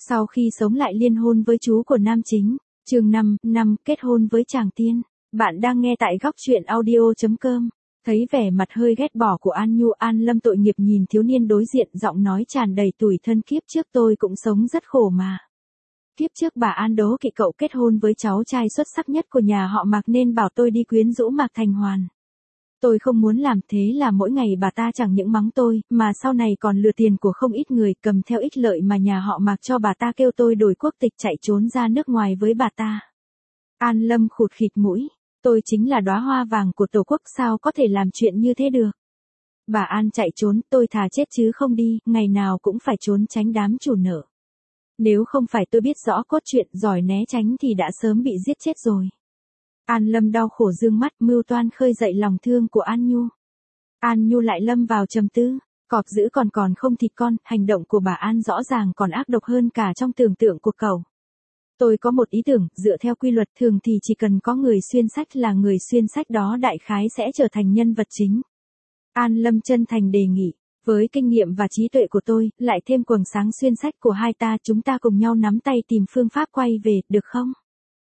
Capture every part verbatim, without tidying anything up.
Sau khi sống lại liên hôn với chú của nam chính, chương năm, năm, kết hôn với chàng tiên. Bạn đang nghe tại góc truyện audio chấm com. Thấy vẻ mặt hơi ghét bỏ của An Nhu, An Lâm tội nghiệp nhìn thiếu niên đối diện, giọng nói tràn đầy tủi thân. Kiếp trước tôi cũng sống rất khổ mà. Kiếp trước bà An đố kỵ cậu kết hôn với cháu trai xuất sắc nhất của nhà họ Mạc nên bảo tôi đi quyến rũ Mạc Thành Hoàn. Tôi không muốn làm, thế là mỗi ngày bà ta chẳng những mắng tôi, mà sau này còn lừa tiền của không ít người, cầm theo ích lợi mà nhà họ Mạc cho bà ta, kêu tôi đổi quốc tịch chạy trốn ra nước ngoài với bà ta. An Lâm khụt khịt mũi, tôi chính là đóa hoa vàng của tổ quốc, sao có thể làm chuyện như thế được. Bà An chạy trốn, tôi thà chết chứ không đi, ngày nào cũng phải trốn tránh đám chủ nợ. Nếu không phải tôi biết rõ cốt truyện, giỏi né tránh thì đã sớm bị giết chết rồi. An Lâm đau khổ dương mắt, mưu toan khơi dậy lòng thương của An Nhu. An Nhu lại lâm vào trầm tư, cọp dữ còn còn không thịt con, hành động của bà An rõ ràng còn ác độc hơn cả trong tưởng tượng của cậu. Tôi có một ý tưởng, dựa theo quy luật thường thì chỉ cần có người xuyên sách là người xuyên sách đó đại khái sẽ trở thành nhân vật chính. An Lâm chân thành đề nghị, với kinh nghiệm và trí tuệ của tôi, lại thêm quầng sáng xuyên sách của hai ta, chúng ta cùng nhau nắm tay tìm phương pháp quay về, được không?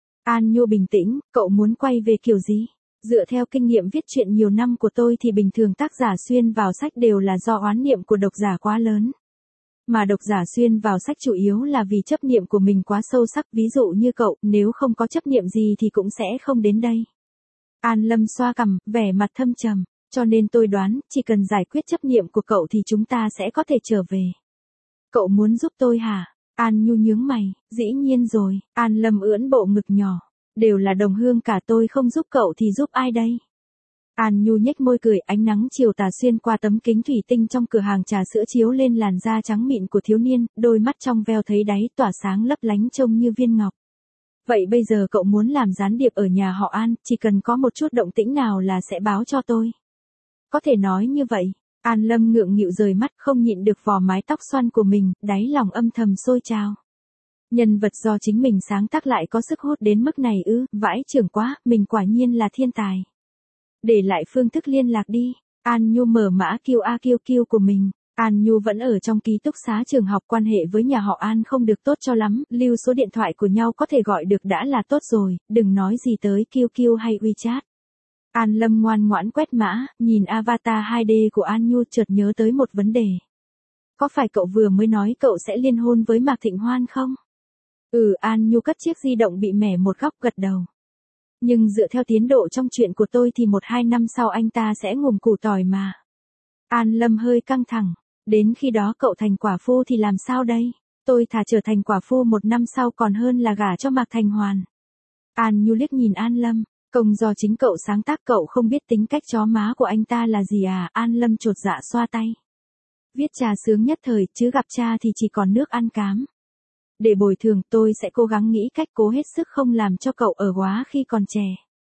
An Nhu bình tĩnh, cậu muốn quay về kiểu gì? Dựa theo kinh nghiệm viết truyện nhiều năm của tôi thì bình thường tác giả xuyên vào sách đều là do oán niệm của độc giả quá lớn. Mà độc giả xuyên vào sách chủ yếu là vì chấp niệm của mình quá sâu sắc, ví dụ như cậu, nếu không có chấp niệm gì thì cũng sẽ không đến đây. An Lâm xoa cằm, vẻ mặt thâm trầm, cho nên tôi đoán, chỉ cần giải quyết chấp niệm của cậu thì chúng ta sẽ có thể trở về. Cậu muốn giúp tôi hả? An Nhu nhướng mày, dĩ nhiên rồi. An Lâm ưỡn bộ ngực nhỏ, đều là đồng hương cả, tôi không giúp cậu thì giúp ai đây? An Nhu nhếch môi cười, ánh nắng chiều tà xuyên qua tấm kính thủy tinh trong cửa hàng trà sữa chiếu lên làn da trắng mịn của thiếu niên, đôi mắt trong veo thấy đáy tỏa sáng lấp lánh trông như viên ngọc. Vậy bây giờ cậu muốn làm gián điệp ở nhà họ An, chỉ cần có một chút động tĩnh nào là sẽ báo cho tôi. Có thể nói như vậy. An Lâm ngượng nghịu rời mắt, không nhịn được vò mái tóc xoăn của mình, đáy lòng âm thầm sôi trào. Nhân vật do chính mình sáng tác lại có sức hút đến mức này ư, vãi chưởng quá, mình quả nhiên là thiên tài. Để lại phương thức liên lạc đi. An Nhu mở mã Q A Q Q của mình. An Nhu vẫn ở trong ký túc xá trường học, quan hệ với nhà họ An không được tốt cho lắm, lưu số điện thoại của nhau có thể gọi được đã là tốt rồi, đừng nói gì tới Q Q hay WeChat. An Lâm ngoan ngoãn quét mã, nhìn avatar hai D của An Nhu, chợt nhớ tới một vấn đề. Có phải cậu vừa mới nói cậu sẽ liên hôn với Mạc Thịnh Hoan không? Ừ, An Nhu cất chiếc di động bị mẻ một góc, gật đầu. Nhưng dựa theo tiến độ trong chuyện của tôi thì một hai năm sau anh ta sẽ ngùm củ tỏi mà. An Lâm hơi căng thẳng, đến khi đó cậu thành quả phu thì làm sao đây? Tôi thà trở thành quả phu một năm sau còn hơn là gả cho Mạc Thành Hoàn. An Nhu liếc nhìn An Lâm. Công do chính cậu sáng tác, cậu không biết tính cách chó má của anh ta là gì à? An Lâm chột dạ xoa tay. Viết trà sướng nhất thời, chứ gặp cha thì chỉ còn nước ăn cám. Để bồi thường, tôi sẽ cố gắng nghĩ cách cố hết sức không làm cho cậu ở quá khi còn trẻ.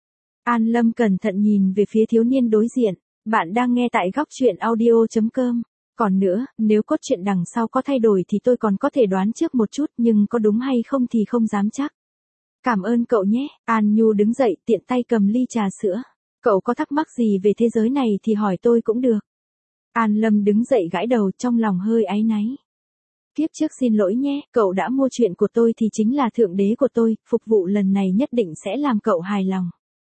An Lâm cẩn thận nhìn về phía thiếu niên đối diện. Bạn đang nghe tại góc truyện audio chấm com. Còn nữa, nếu cốt truyện đằng sau có thay đổi thì tôi còn có thể đoán trước một chút, nhưng có đúng hay không thì không dám chắc. Cảm ơn cậu nhé. An Nhu đứng dậy, tiện tay cầm ly trà sữa. Cậu có thắc mắc gì về thế giới này thì hỏi tôi cũng được. An Lâm đứng dậy gãi đầu, trong lòng hơi áy náy. Kiếp trước xin lỗi nhé, cậu đã mua chuyện của tôi thì chính là thượng đế của tôi, phục vụ lần này nhất định sẽ làm cậu hài lòng.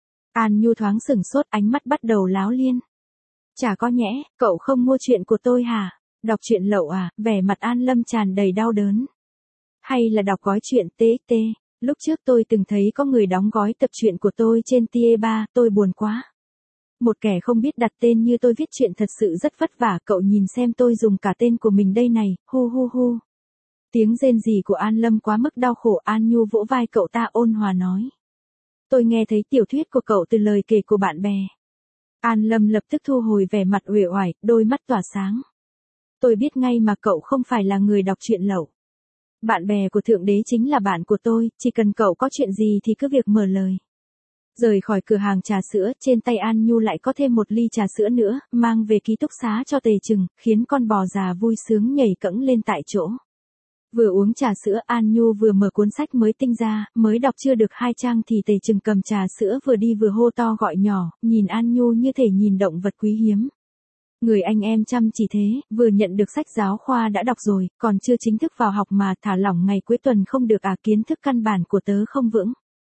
An Nhu thoáng sửng sốt, ánh mắt bắt đầu láo liên. Chả có nhẽ, cậu không mua chuyện của tôi hả? Đọc truyện lậu à? Vẻ mặt An Lâm tràn đầy đau đớn. Hay là đọc gói truyện tê ích tê? Lúc trước tôi từng thấy có người đóng gói tập truyện của tôi trên Tie ba, tôi buồn quá. Một kẻ không biết đặt tên như tôi viết truyện thật sự rất vất vả, cậu nhìn xem tôi dùng cả tên của mình đây này, hu hu hu. Tiếng rên rỉ của An Lâm quá mức đau khổ. An Nhu vỗ vai cậu ta ôn hòa nói. Tôi nghe thấy tiểu thuyết của cậu từ lời kể của bạn bè. An Lâm lập tức thu hồi vẻ mặt uể oải, đôi mắt tỏa sáng. Tôi biết ngay mà cậu không phải là người đọc truyện lậu. Bạn bè của thượng đế chính là bạn của tôi, chỉ cần cậu có chuyện gì thì cứ việc mở lời. Rời khỏi cửa hàng trà sữa, trên tay An Nhu lại có thêm một ly trà sữa nữa, mang về ký túc xá cho Tề Trừng, khiến con bò già vui sướng nhảy cẫng lên tại chỗ. Vừa uống trà sữa, An Nhu vừa mở cuốn sách mới tinh ra, mới đọc chưa được hai trang thì Tề Trừng cầm trà sữa vừa đi vừa hô to gọi nhỏ, nhìn An Nhu như thể nhìn động vật quý hiếm. Người anh em chăm chỉ thế, vừa nhận được sách giáo khoa đã đọc rồi, còn chưa chính thức vào học mà thả lỏng ngày cuối tuần không được à, kiến thức căn bản của tớ không vững.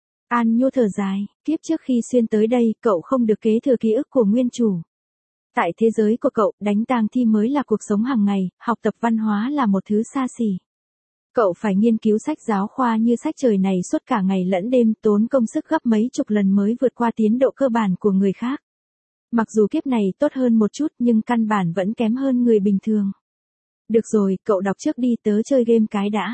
An Nhu thở dài, kiếp trước khi xuyên tới đây, cậu không được kế thừa ký ức của nguyên chủ. Tại thế giới của cậu, đánh tang thi mới là cuộc sống hàng ngày, học tập văn hóa là một thứ xa xỉ. Cậu phải nghiên cứu sách giáo khoa như sách trời này suốt cả ngày lẫn đêm, tốn công sức gấp mấy chục lần mới vượt qua tiến độ cơ bản của người khác. Mặc dù kiếp này tốt hơn một chút nhưng căn bản vẫn kém hơn người bình thường. Được rồi, cậu đọc trước đi, tớ chơi game cái đã.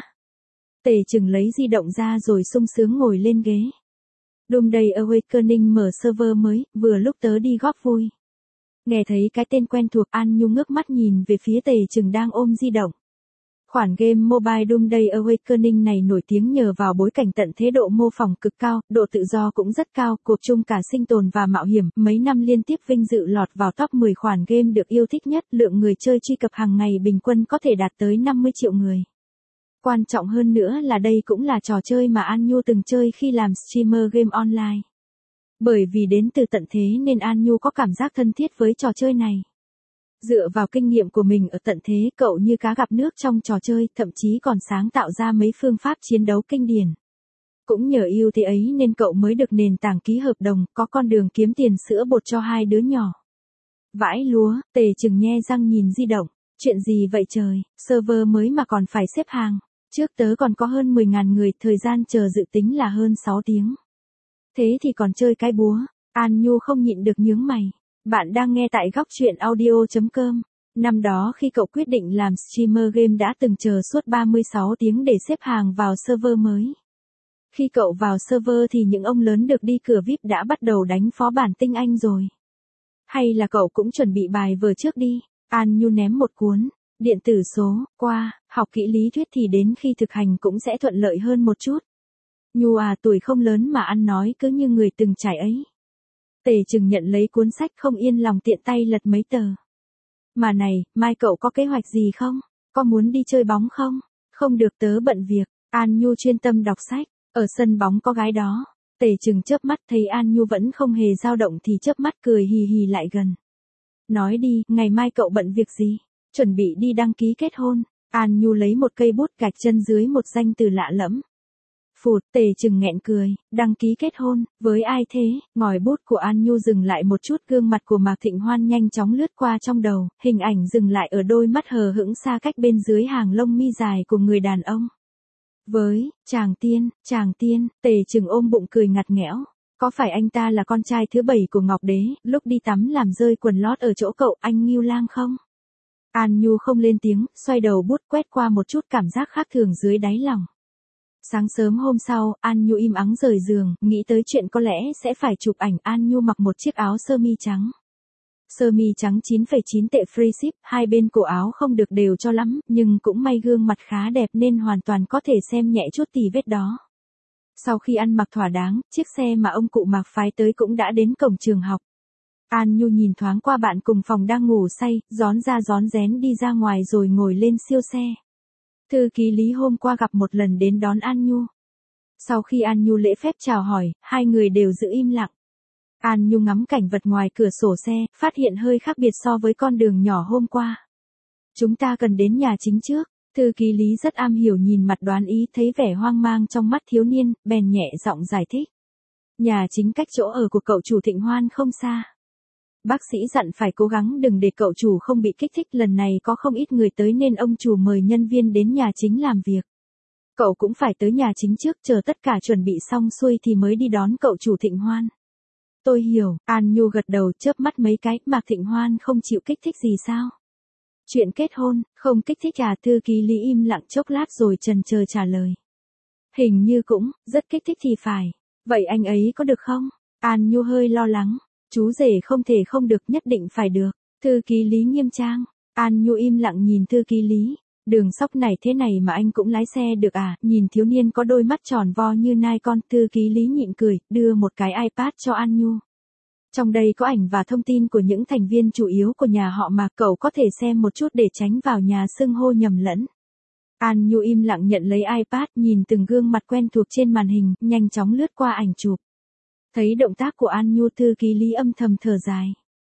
Tề Chừng lấy di động ra rồi sung sướng ngồi lên ghế. Doomsday Awakening mở server mới, vừa lúc tớ đi góp vui. Nghe thấy cái tên quen thuộc, An Nhu ngước mắt nhìn về phía Tề Chừng đang ôm di động. Khoản game mobile Doomsday Awakening này nổi tiếng nhờ vào bối cảnh tận thế độ mô phỏng cực cao, độ tự do cũng rất cao, cuộc chung cả sinh tồn và mạo hiểm, mấy năm liên tiếp vinh dự lọt vào top mười khoản game được yêu thích nhất, lượng người chơi truy cập hàng ngày bình quân có thể đạt tới năm mươi triệu người. Quan trọng hơn nữa là đây cũng là trò chơi mà An Nhu từng chơi khi làm streamer game online. Bởi vì đến từ tận thế nên An Nhu có cảm giác thân thiết với trò chơi này. Dựa vào kinh nghiệm của mình ở tận thế, cậu như cá gặp nước trong trò chơi, thậm chí còn sáng tạo ra mấy phương pháp chiến đấu kinh điển. Cũng nhờ ưu thế ấy nên cậu mới được nền tảng ký hợp đồng, có con đường kiếm tiền sữa bột cho hai đứa nhỏ. Vãi lúa, Tề Chừng nhe răng nhìn di động. Chuyện gì vậy trời, server mới mà còn phải xếp hàng. Trước tớ còn có hơn mười nghìn người, thời gian chờ dự tính là hơn sáu tiếng. Thế thì còn chơi cái búa, An Nhu không nhịn được nhướng mày. Bạn đang nghe tại góc truyện audio chấm com. Năm đó khi cậu quyết định làm streamer game đã từng chờ suốt ba mươi sáu tiếng để xếp hàng vào server mới. Khi cậu vào server thì những ông lớn được đi cửa vi ai pi đã bắt đầu đánh phó bản tinh anh rồi. Hay là cậu cũng chuẩn bị bài vở trước đi. An Nhu ném một cuốn điện tử số qua, học kỹ lý thuyết thì đến khi thực hành cũng sẽ thuận lợi hơn một chút. Nhu à, tuổi không lớn mà ăn nói cứ như người từng trải ấy. Tề Chừng nhận lấy cuốn sách không yên lòng tiện tay lật mấy tờ. Mà này, mai cậu có kế hoạch gì không? Có muốn đi chơi bóng không? Không được, tớ bận việc. An Nhu chuyên tâm đọc sách. Ở sân bóng có gái đó. Tề Chừng chớp mắt thấy An Nhu vẫn không hề dao động thì chớp mắt cười hì hì lại gần. Nói đi, ngày mai cậu bận việc gì? Chuẩn bị đi đăng ký kết hôn. An Nhu lấy một cây bút gạch chân dưới một danh từ lạ lẫm. Phụt, Tề Chừng nghẹn cười, đăng ký kết hôn, với ai thế? Ngòi bút của An Nhu dừng lại một chút, gương mặt của Mạc Thịnh Hoan nhanh chóng lướt qua trong đầu, hình ảnh dừng lại ở đôi mắt hờ hững xa cách bên dưới hàng lông mi dài của người đàn ông. Với, chàng tiên, chàng tiên, Tề Chừng ôm bụng cười ngặt nghẽo. Có phải anh ta là con trai thứ bảy của Ngọc Đế, lúc đi tắm làm rơi quần lót ở chỗ cậu anh Ngưu Lang không? An Nhu không lên tiếng, xoay đầu bút quét qua một chút cảm giác khác thường dưới đáy lòng. Sáng sớm hôm sau, An Nhu im ắng rời giường, nghĩ tới chuyện có lẽ sẽ phải chụp ảnh. An Nhu mặc một chiếc áo sơ mi trắng. Sơ mi trắng chín phẩy chín tệ free ship, hai bên cổ áo không được đều cho lắm, nhưng cũng may gương mặt khá đẹp nên hoàn toàn có thể xem nhẹ chút tì vết đó. Sau khi ăn mặc thỏa đáng, chiếc xe mà ông cụ Mạc phái tới cũng đã đến cổng trường học. An Nhu nhìn thoáng qua bạn cùng phòng đang ngủ say, rón ra rón rén đi ra ngoài rồi ngồi lên siêu xe. Thư ký Lý hôm qua gặp một lần đến đón An Nhu. Sau khi An Nhu lễ phép chào hỏi, hai người đều giữ im lặng. An Nhu ngắm cảnh vật ngoài cửa sổ xe, phát hiện hơi khác biệt so với con đường nhỏ hôm qua. Chúng ta cần đến nhà chính trước. Thư ký Lý rất am hiểu nhìn mặt đoán ý, thấy vẻ hoang mang trong mắt thiếu niên, bèn nhẹ giọng giải thích. Nhà chính cách chỗ ở của cậu chủ Thịnh Hoan không xa. Bác sĩ dặn phải cố gắng đừng để cậu chủ không bị kích thích, lần này có không ít người tới nên ông chủ mời nhân viên đến nhà chính làm việc. Cậu cũng phải tới nhà chính trước, chờ tất cả chuẩn bị xong xuôi thì mới đi đón cậu chủ Thịnh Hoan. Tôi hiểu, An Nhu gật đầu chớp mắt mấy cái, Mạc Thịnh Hoan không chịu kích thích gì sao? Chuyện kết hôn, không kích thích à? Thư ký Lý im lặng chốc lát rồi chần chờ trả lời. Hình như cũng, rất kích thích thì phải. Vậy anh ấy có được không? An Nhu hơi lo lắng. Chú rể không thể không được, nhất định phải được. Thư ký Lý nghiêm trang. An Nhu im lặng nhìn thư ký Lý. Đường sóc này thế này mà anh cũng lái xe được à? Nhìn thiếu niên có đôi mắt tròn vo như nai con, thư ký Lý nhịn cười, đưa một cái iPad cho An Nhu. Trong đây có ảnh và thông tin của những thành viên chủ yếu của nhà họ Mạc, cậu có thể xem một chút để tránh vào nhà xưng hô nhầm lẫn. An Nhu im lặng nhận lấy iPad, nhìn từng gương mặt quen thuộc trên màn hình, nhanh chóng lướt qua ảnh chụp. Thấy động tác của An Nhu, thư ký Lý âm thầm thở dài.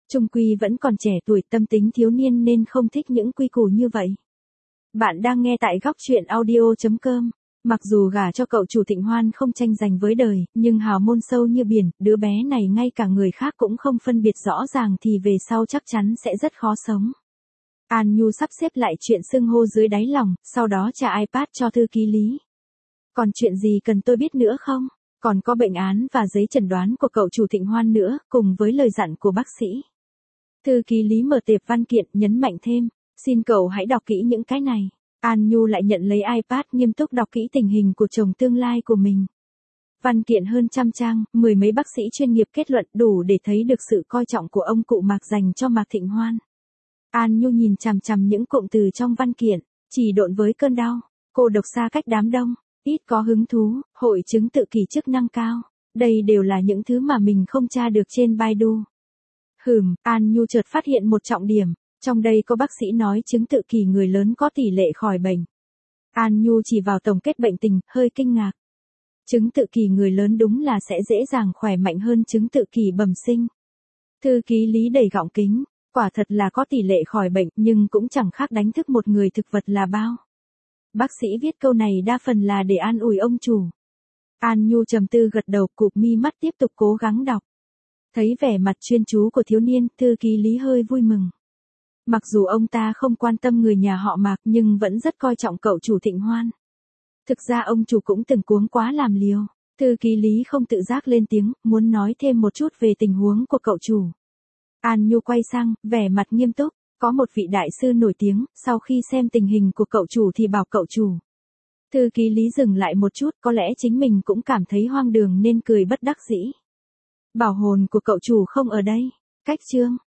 Chung quy vẫn còn trẻ tuổi, tâm tính thiếu niên nên không thích những quy củ như vậy. Bạn đang nghe tại góc chuyện audio chấm com. Mặc dù gả cho cậu chủ Thịnh Hoan không tranh giành với đời, nhưng hào môn sâu như biển, đứa bé này ngay cả người khác cũng không phân biệt rõ ràng thì về sau chắc chắn sẽ rất khó sống. An Nhu sắp xếp lại chuyện xưng hô dưới đáy lòng, sau đó trả iPad cho thư ký Lý. Còn chuyện gì cần tôi biết nữa không? Còn có bệnh án và giấy chẩn đoán của cậu chủ Thịnh Hoan nữa, cùng với lời dặn của bác sĩ. Thư ký Lý mở tệp văn kiện, nhấn mạnh thêm, xin cậu hãy đọc kỹ những cái này. An Nhu lại nhận lấy iPad, nghiêm túc đọc kỹ tình hình của chồng tương lai của mình. Văn kiện hơn trăm trang, mười mấy bác sĩ chuyên nghiệp kết luận đủ để thấy được sự coi trọng của ông cụ Mạc dành cho Mạc Thịnh Hoan. An Nhu nhìn chằm chằm những cụm từ trong văn kiện, chỉ độn với cơn đau, cô độc xa cách đám đông, ít có hứng thú, hội chứng tự kỷ chức năng cao. Đây đều là những thứ mà mình không tra được trên Baidu. Hừm, An Nhu chợt phát hiện một trọng điểm. Trong đây có bác sĩ nói chứng tự kỷ người lớn có tỷ lệ khỏi bệnh. An Nhu chỉ vào tổng kết bệnh tình, hơi kinh ngạc. Chứng tự kỷ người lớn đúng là sẽ dễ dàng khỏe mạnh hơn chứng tự kỷ bẩm sinh. Thư ký Lý đầy gọng kính, quả thật là có tỷ lệ khỏi bệnh nhưng cũng chẳng khác đánh thức một người thực vật là bao. Bác sĩ viết câu này đa phần là để an ủi ông chủ. An Nhu trầm tư gật đầu, cụp mi mắt tiếp tục cố gắng đọc. Thấy vẻ mặt chuyên chú của thiếu niên, thư ký Lý hơi vui mừng. Mặc dù ông ta không quan tâm người nhà họ Mạc nhưng vẫn rất coi trọng cậu chủ Thịnh Hoan. Thực ra ông chủ cũng từng cuống quá làm liều. Thư ký Lý không tự giác lên tiếng, muốn nói thêm một chút về tình huống của cậu chủ. An Nhu quay sang, vẻ mặt nghiêm túc. Có một vị đại sư nổi tiếng, sau khi xem tình hình của cậu chủ thì bảo cậu chủ. Thư ký Lý dừng lại một chút, có lẽ chính mình cũng cảm thấy hoang đường nên cười bất đắc dĩ. Bảo hồn của cậu chủ không ở đây. Cách chương.